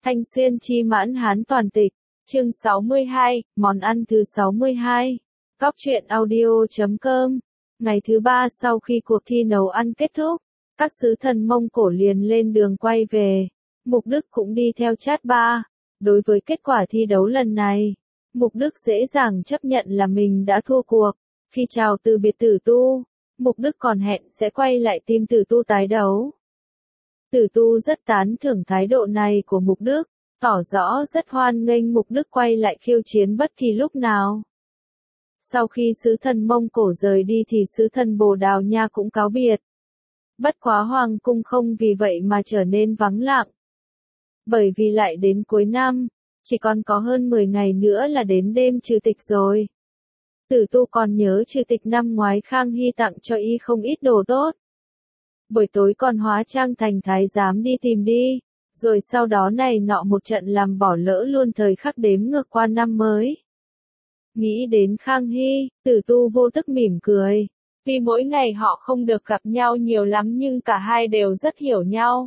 Thanh Xuyên chi mãn hán toàn tịch, chương 62, món ăn thứ 62. Cóc truyện audio.com. Ngày thứ 3 sau khi cuộc thi nấu ăn kết thúc, các sứ thần Mông Cổ liền lên đường quay về. Mục Đức cũng đi theo Chát Ba. Đối với kết quả thi đấu lần này, Mục Đức dễ dàng chấp nhận là mình đã thua cuộc. Khi chào từ biệt Tử Tu, Mục Đức còn hẹn sẽ quay lại team Tử Tu tái đấu. Tử Tu rất tán thưởng thái độ này của Mục Đức, tỏ rõ rất hoan nghênh Mục Đức quay lại khiêu chiến bất kỳ lúc nào. Sau khi sứ thần Mông Cổ rời đi thì sứ thần Bồ Đào Nha cũng cáo biệt. Bất quá Hoàng cung không vì vậy mà trở nên vắng lặng. Bởi vì lại đến cuối năm, chỉ còn có hơn 10 ngày nữa là đến đêm trừ tịch rồi. Tử Tu còn nhớ trừ tịch năm ngoái Khang Hy tặng cho y không ít đồ tốt. Buổi tối còn hóa trang thành thái giám đi tìm đi, rồi sau đó này nọ một trận làm bỏ lỡ luôn thời khắc đếm ngược qua năm mới. Nghĩ đến Khang Hy, Tử Tu vô thức mỉm cười. Vì mỗi ngày họ không được gặp nhau nhiều lắm nhưng cả hai đều rất hiểu nhau.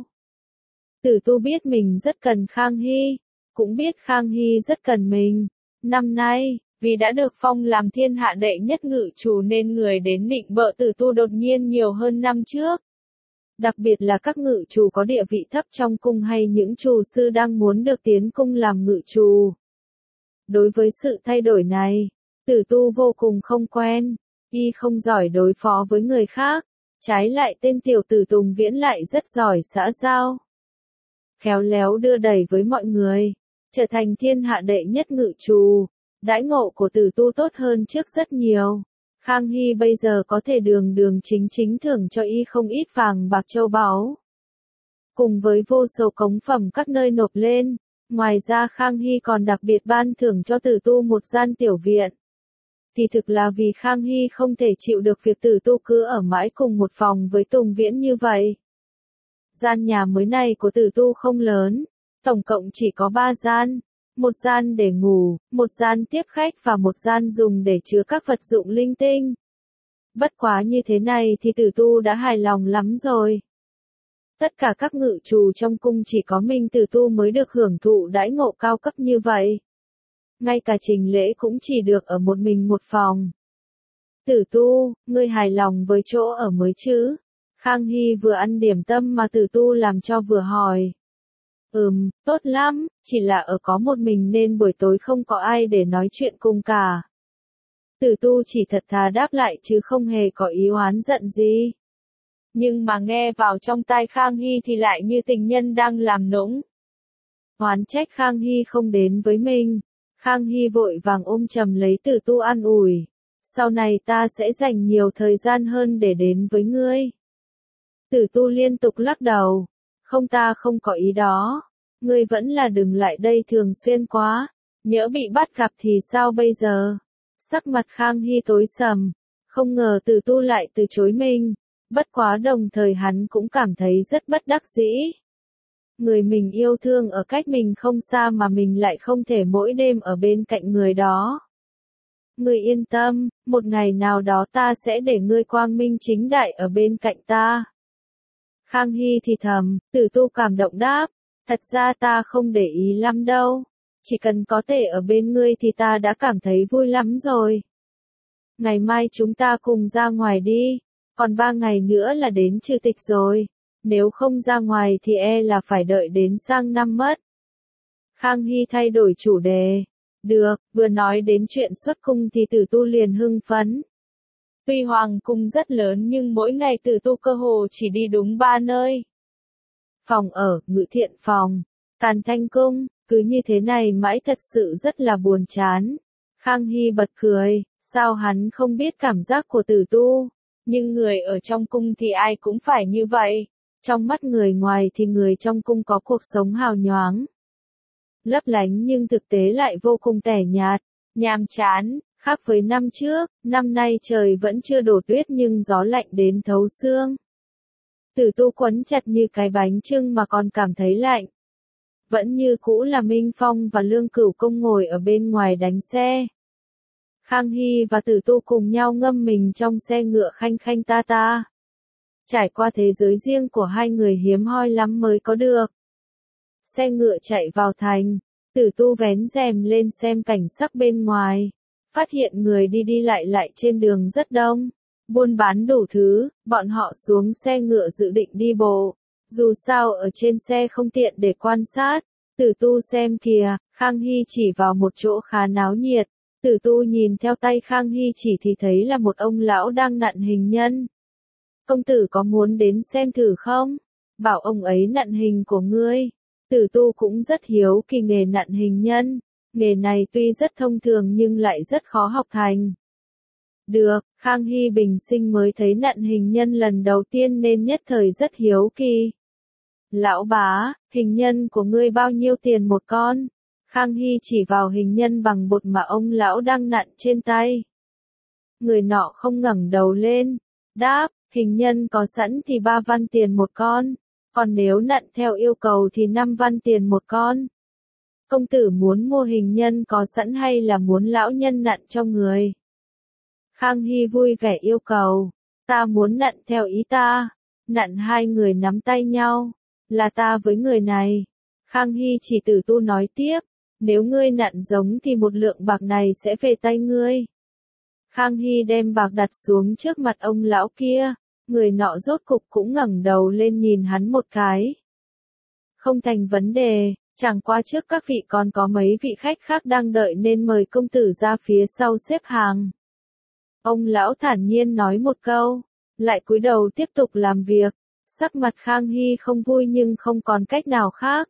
Tử Tu biết mình rất cần Khang Hy, cũng biết Khang Hy rất cần mình. Năm nay, vì đã được phong làm thiên hạ đệ nhất ngự chủ nên người đến nịnh bợ Tử Tu đột nhiên nhiều hơn năm trước. Đặc biệt là các ngự chủ có địa vị thấp trong cung hay những chủ sư đang muốn được tiến cung làm ngự chủ. Đối với sự thay đổi này, Tử Tu vô cùng không quen, y không giỏi đối phó với người khác, trái lại tên tiểu tử Tùng Viễn lại rất giỏi xã giao. Khéo léo đưa đẩy với mọi người, trở thành thiên hạ đệ nhất ngự chủ, đãi ngộ của Tử Tu tốt hơn trước rất nhiều. Khang Hy bây giờ có thể đường đường chính chính thưởng cho y không ít vàng bạc châu báu. Cùng với vô số cống phẩm các nơi nộp lên, ngoài ra Khang Hy còn đặc biệt ban thưởng cho Tử Tu một gian tiểu viện. Thì thực là vì Khang Hy không thể chịu được việc Tử Tu cứ ở mãi cùng một phòng với Tùng Viễn như vậy. Gian nhà mới này của Tử Tu không lớn, tổng cộng chỉ có 3 gian. Một gian để ngủ, một gian tiếp khách và một gian dùng để chứa các vật dụng linh tinh. Bất quá như thế này thì Tử Tu đã hài lòng lắm rồi. Tất cả các ngự chủ trong cung chỉ có mình Tử Tu mới được hưởng thụ đãi ngộ cao cấp như vậy. Ngay cả trình lễ cũng chỉ được ở một mình một phòng. Tử Tu, ngươi hài lòng với chỗ ở mới chứ? Khang Hy vừa ăn điểm tâm mà Tử Tu làm cho vừa hỏi. Tốt lắm, chỉ là ở có một mình nên buổi tối không có ai để nói chuyện cùng cả. Tử Tu chỉ thật thà đáp lại chứ không hề có ý oán giận gì. Nhưng mà nghe vào trong tai Khang Hy thì lại như tình nhân đang làm nũng. Oán trách Khang Hy không đến với mình. Khang Hy vội vàng ôm chầm lấy Tử Tu an ủi. Sau này ta sẽ dành nhiều thời gian hơn để đến với ngươi. Tử Tu liên tục lắc đầu. Không, ta không có ý đó. Ngươi vẫn là đừng lại đây thường xuyên quá. Nhỡ bị bắt gặp thì sao bây giờ? Sắc mặt Khang Hy tối sầm. Không ngờ Tử Tu lại từ chối mình. Bất quá đồng thời hắn cũng cảm thấy rất bất đắc dĩ. Người mình yêu thương ở cách mình không xa mà mình lại không thể mỗi đêm ở bên cạnh người đó. Ngươi yên tâm, một ngày nào đó ta sẽ để ngươi quang minh chính đại ở bên cạnh ta. Khang Hy thì thầm, Tử Tu cảm động đáp, thật ra ta không để ý lắm đâu, chỉ cần có thể ở bên ngươi thì ta đã cảm thấy vui lắm rồi. Ngày mai chúng ta cùng ra ngoài đi, còn 3 ngày nữa là đến trừ tịch rồi, nếu không ra ngoài thì e là phải đợi đến sang năm mất. Khang Hy thay đổi chủ đề, được, vừa nói đến chuyện xuất cung thì Tử Tu liền hưng phấn. Tuy hoàng cung rất lớn nhưng mỗi ngày Tử Tu cơ hồ chỉ đi đúng 3 nơi. Phòng ở, ngự thiện phòng, Càn Thanh cung, cứ như thế này mãi thật sự rất là buồn chán. Khang Hy bật cười, sao hắn không biết cảm giác của Tử Tu, nhưng người ở trong cung thì ai cũng phải như vậy. Trong mắt người ngoài thì người trong cung có cuộc sống hào nhoáng, lấp lánh nhưng thực tế lại vô cùng tẻ nhạt, nhàm chán. Khác với năm trước, năm nay trời vẫn chưa đổ tuyết nhưng gió lạnh đến thấu xương. Tử Tu quấn chặt như cái bánh chưng mà còn cảm thấy lạnh. Vẫn như cũ là Minh Phong và Lương Cửu Công ngồi ở bên ngoài đánh xe. Khang Hy và Tử Tu cùng nhau ngâm mình trong xe ngựa khanh khanh ta ta. Trải qua thế giới riêng của hai người hiếm hoi lắm mới có được. Xe ngựa chạy vào thành, Tử Tu vén rèm lên xem cảnh sắc bên ngoài, phát hiện người đi đi lại lại trên đường rất đông, buôn bán đủ thứ, bọn họ xuống xe ngựa dự định đi bộ, dù sao ở trên xe không tiện để quan sát. Tử Tu xem kìa, Khang Hy chỉ vào một chỗ khá náo nhiệt, Tử Tu nhìn theo tay Khang Hy chỉ thì thấy là một ông lão đang nặn hình nhân. Công tử có muốn đến xem thử không? Bảo ông ấy nặn hình của ngươi. Tử Tu cũng rất hiếu kỳ nghề nặn hình nhân, nghề này tuy rất thông thường nhưng lại rất khó học thành. Được, Khang Hy bình sinh mới thấy nặn hình nhân lần đầu tiên nên nhất thời rất hiếu kỳ. Lão bá, hình nhân của ngươi bao nhiêu tiền một con? Khang Hy chỉ vào hình nhân bằng bột mà ông lão đang nặn trên tay. Người nọ không ngẩng đầu lên, đáp, hình nhân có sẵn thì 3 văn tiền một con, còn nếu nặn theo yêu cầu thì 5 văn tiền một con. Công tử muốn mua hình nhân có sẵn hay là muốn lão nhân nặn cho người? Khang Hy vui vẻ yêu cầu, ta muốn nặn theo ý ta. Nặn hai người nắm tay nhau, là ta với người này. Khang Hy chỉ Tử Tu nói tiếp, nếu ngươi nặn giống thì 1 lượng bạc này sẽ về tay ngươi. Khang Hy đem bạc đặt xuống trước mặt ông lão kia, người nọ rốt cục cũng ngẩng đầu lên nhìn hắn một cái. Không thành vấn đề, chẳng qua trước các vị còn có mấy vị khách khác đang đợi nên mời công tử ra phía sau xếp hàng. Ông lão thản nhiên nói một câu, lại cúi đầu tiếp tục làm việc, sắc mặt Khang Hy không vui nhưng không còn cách nào khác.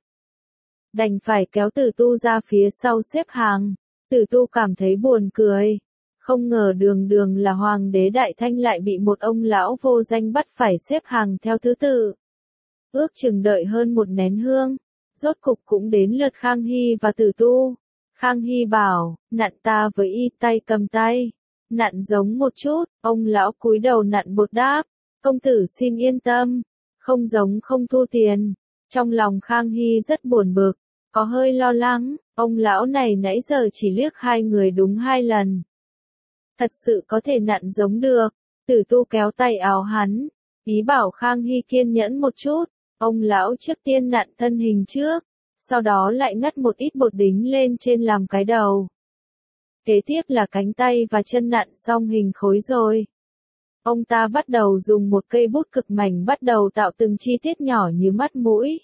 Đành phải kéo Tử Tu ra phía sau xếp hàng, Tử Tu cảm thấy buồn cười. Không ngờ đường đường là hoàng đế Đại Thanh lại bị một ông lão vô danh bắt phải xếp hàng theo thứ tự. Ước chừng đợi hơn 1 nén hương, rốt cục cũng đến lượt Khang Hy và Tử Tu. Khang Hy bảo, nặn ta với y tay cầm tay, nặn giống một chút, ông lão cúi đầu nặn bột đáp, công tử xin yên tâm, không giống không thu tiền. Trong lòng Khang Hy rất buồn bực, có hơi lo lắng, ông lão này nãy giờ chỉ liếc hai người đúng 2 lần. Thật sự có thể nặn giống được. Tử Tu kéo tay áo hắn, ý bảo Khang Hy kiên nhẫn một chút. Ông lão trước tiên nặn thân hình trước, sau đó lại ngắt một ít bột đính lên trên làm cái đầu. Kế tiếp là cánh tay và chân nặn xong hình khối rồi. Ông ta bắt đầu dùng một cây bút cực mảnh bắt đầu tạo từng chi tiết nhỏ như mắt mũi.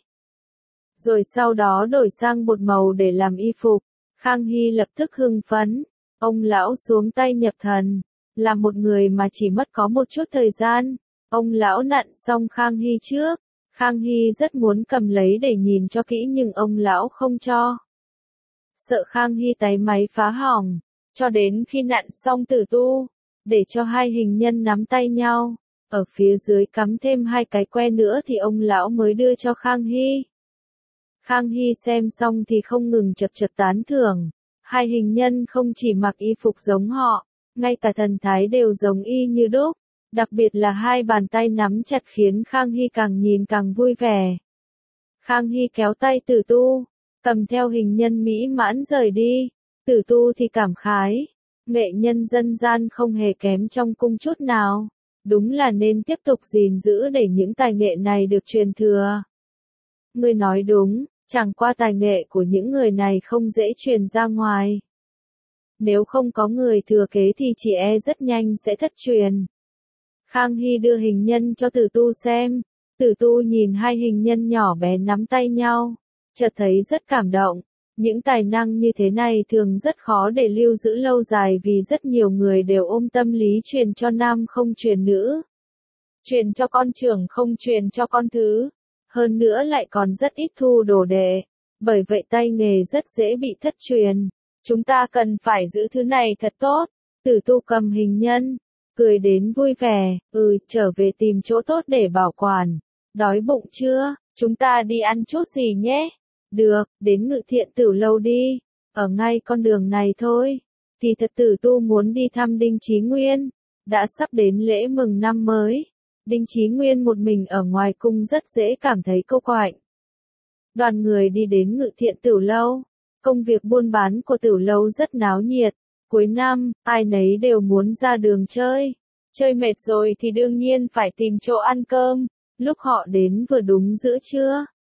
Rồi sau đó đổi sang bột màu để làm y phục. Khang Hy lập tức hưng phấn. Ông lão xuống tay nhập thần, là một người mà chỉ mất có một chút thời gian. Ông lão nặn xong Khang Hy trước, Khang Hy rất muốn cầm lấy để nhìn cho kỹ nhưng ông lão không cho. Sợ Khang Hy tái máy phá hỏng, cho đến khi nặn xong Tử Tu, để cho hai hình nhân nắm tay nhau, ở phía dưới cắm thêm 2 cái que nữa thì ông lão mới đưa cho Khang Hy. Khang Hy xem xong thì không ngừng chật chật tán thưởng. Hai hình nhân không chỉ mặc y phục giống họ, ngay cả thần thái đều giống y như đúc, đặc biệt là 2 bàn tay nắm chặt khiến Khang Hy càng nhìn càng vui vẻ. Khang Hy kéo tay Tử Tu, cầm theo hình nhân mỹ mãn rời đi, Tử Tu thì cảm khái, nghệ nhân dân gian không hề kém trong cung chút nào, đúng là nên tiếp tục gìn giữ để những tài nghệ này được truyền thừa. Ngươi nói đúng. Chẳng qua tài nghệ của những người này không dễ truyền ra ngoài. Nếu không có người thừa kế thì chỉ e rất nhanh sẽ thất truyền. Khang Hy đưa hình nhân cho Tử Tu xem. Tử Tu nhìn 2 hình nhân nhỏ bé nắm tay nhau, chợt thấy rất cảm động. Những tài năng như thế này thường rất khó để lưu giữ lâu dài vì rất nhiều người đều ôm tâm lý truyền cho nam không truyền nữ. Truyền cho con trưởng không truyền cho con thứ. Hơn nữa lại còn rất ít thu đồ đệ, bởi vậy tay nghề rất dễ bị thất truyền. Chúng ta cần phải giữ thứ này thật tốt. Tử Tu cầm hình nhân, cười đến vui vẻ, trở về tìm chỗ tốt để bảo quản. Đói bụng chưa? Chúng ta đi ăn chút gì nhé? Được, đến Ngự Thiện Tửu Lâu đi, ở ngay con đường này thôi. Thì thật Tử Tu muốn đi thăm Đinh Chí Nguyên, đã sắp đến lễ mừng năm mới. Đinh Chí Nguyên một mình ở ngoài cung rất dễ cảm thấy cô quạnh. Đoàn người đi đến Ngự Thiện Tửu Lâu. Công việc buôn bán của Tửu Lâu rất náo nhiệt. Cuối năm, ai nấy đều muốn ra đường chơi. Chơi mệt rồi thì đương nhiên phải tìm chỗ ăn cơm. Lúc họ đến vừa đúng giữa trưa.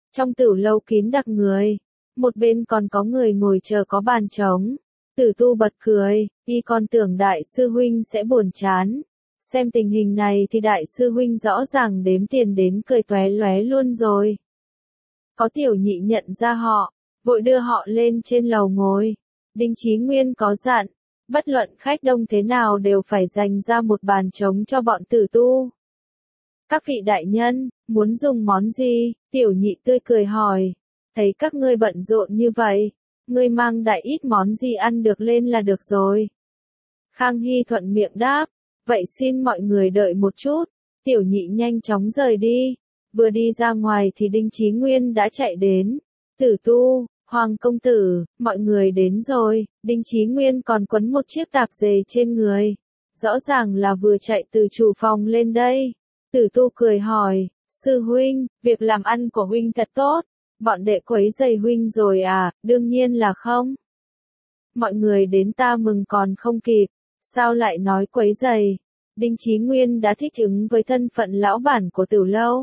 Trong tiểu lâu kín đặc người, một bên còn có người ngồi chờ có bàn trống. Tử tu bật cười, y còn tưởng đại sư huynh sẽ buồn chán. Xem tình hình này thì đại sư huynh rõ ràng đếm tiền đến cười tóe lóe luôn rồi. Có tiểu nhị nhận ra họ, vội đưa họ lên trên lầu ngồi. Đinh Chí Nguyên có dặn, bất luận khách đông thế nào đều phải dành ra một bàn trống cho bọn tử tu. Các vị đại nhân, muốn dùng món gì? Tiểu nhị tươi cười hỏi. Thấy các ngươi bận rộn như vậy, ngươi mang đại ít món gì ăn được lên là được rồi. Khang Hy thuận miệng đáp, vậy xin mọi người đợi một chút. Tiểu nhị nhanh chóng rời đi. Vừa đi ra ngoài thì Đinh Chí Nguyên đã chạy đến. Tử tu, Hoàng công tử, mọi người đến rồi. Đinh Chí Nguyên còn quấn một chiếc tạp dề trên người. Rõ ràng là vừa chạy từ chủ phòng lên đây. Tử tu cười hỏi, sư huynh, việc làm ăn của huynh thật tốt. Bọn đệ quấy rầy huynh rồi à? Đương nhiên là không. Mọi người đến ta mừng còn không kịp. Sao lại nói quấy rầy? Đinh Chí Nguyên đã thích ứng với thân phận lão bản của tiểu lâu.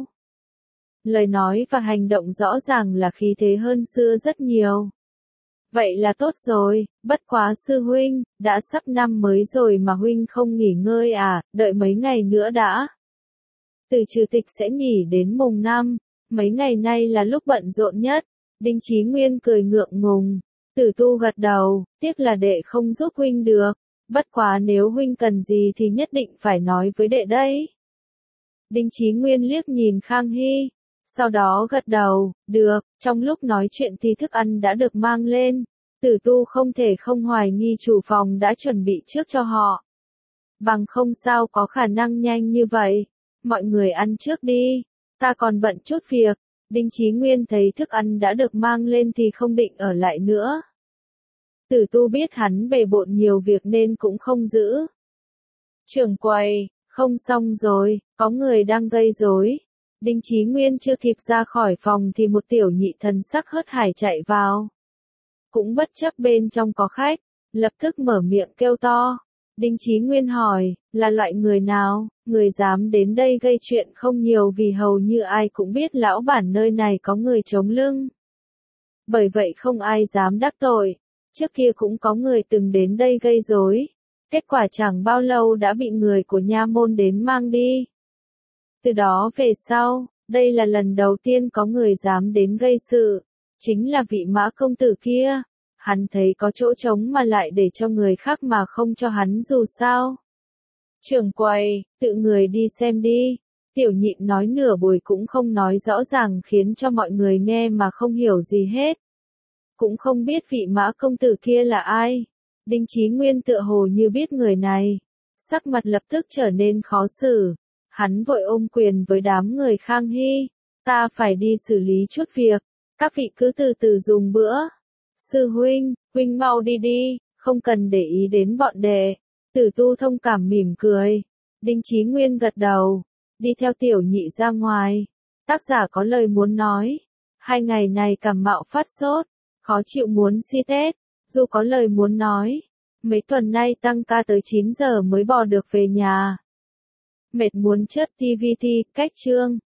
Lời nói và hành động rõ ràng là khí thế hơn xưa rất nhiều. Vậy là tốt rồi, bất quá sư huynh, đã sắp năm mới rồi mà huynh không nghỉ ngơi à, đợi mấy ngày nữa đã. Từ trừ tịch sẽ nghỉ đến mùng 5, mấy ngày nay là lúc bận rộn nhất. Đinh Chí Nguyên cười ngượng ngùng. Tử tu gật đầu, tiếc là đệ không giúp huynh được. Bất quá nếu huynh cần gì thì nhất định phải nói với đệ đấy. Đinh Chí Nguyên liếc nhìn Khang Hy. Sau đó gật đầu, được, trong lúc nói chuyện thì thức ăn đã được mang lên. Tử tu không thể không hoài nghi chủ phòng đã chuẩn bị trước cho họ. Bằng không sao có khả năng nhanh như vậy. Mọi người ăn trước đi, ta còn bận chút việc. Đinh Chí Nguyên thấy thức ăn đã được mang lên thì không định ở lại nữa. Tử tu biết hắn bề bộn nhiều việc nên cũng không giữ. Trưởng quầy, không xong rồi, có người đang gây rối. Đinh Chí Nguyên chưa kịp ra khỏi phòng thì một tiểu nhị thần sắc hớt hải chạy vào. Cũng bất chấp bên trong có khách, lập tức mở miệng kêu to. Đinh Chí Nguyên hỏi, là loại người nào, người dám đến đây gây chuyện không nhiều vì hầu như ai cũng biết lão bản nơi này có người chống lưng. Bởi vậy không ai dám đắc tội, trước kia cũng có người từng đến đây gây rối. Kết quả chẳng bao lâu đã bị người của nha môn đến mang đi. Từ đó về sau, đây là lần đầu tiên có người dám đến gây sự, chính là vị Mã công tử kia. Hắn thấy có chỗ trống mà lại để cho người khác mà không cho hắn dù sao. Trưởng quầy, tự người đi xem đi. Tiểu nhịn nói nửa buổi cũng không nói rõ ràng khiến cho mọi người nghe mà không hiểu gì hết. Cũng không biết vị Mã công tử kia là ai. Đinh Chí Nguyên tựa hồ như biết người này. Sắc mặt lập tức trở nên khó xử. Hắn vội ôm quyền với đám người Khang Hy. Ta phải đi xử lý chút việc. Các vị cứ từ từ dùng bữa. Sư huynh, huynh mau đi đi, không cần để ý đến bọn đệ. Tử tu thông cảm mỉm cười. Đinh Chí Nguyên gật đầu. Đi theo tiểu nhị ra ngoài. Tác giả có lời muốn nói. 2 ngày này cảm mạo phát sốt. Khó chịu muốn si tết. Dù có lời muốn nói. Mấy tuần nay tăng ca tới 9 giờ mới bò được về nhà. Mệt muốn chết TVT, cách chương.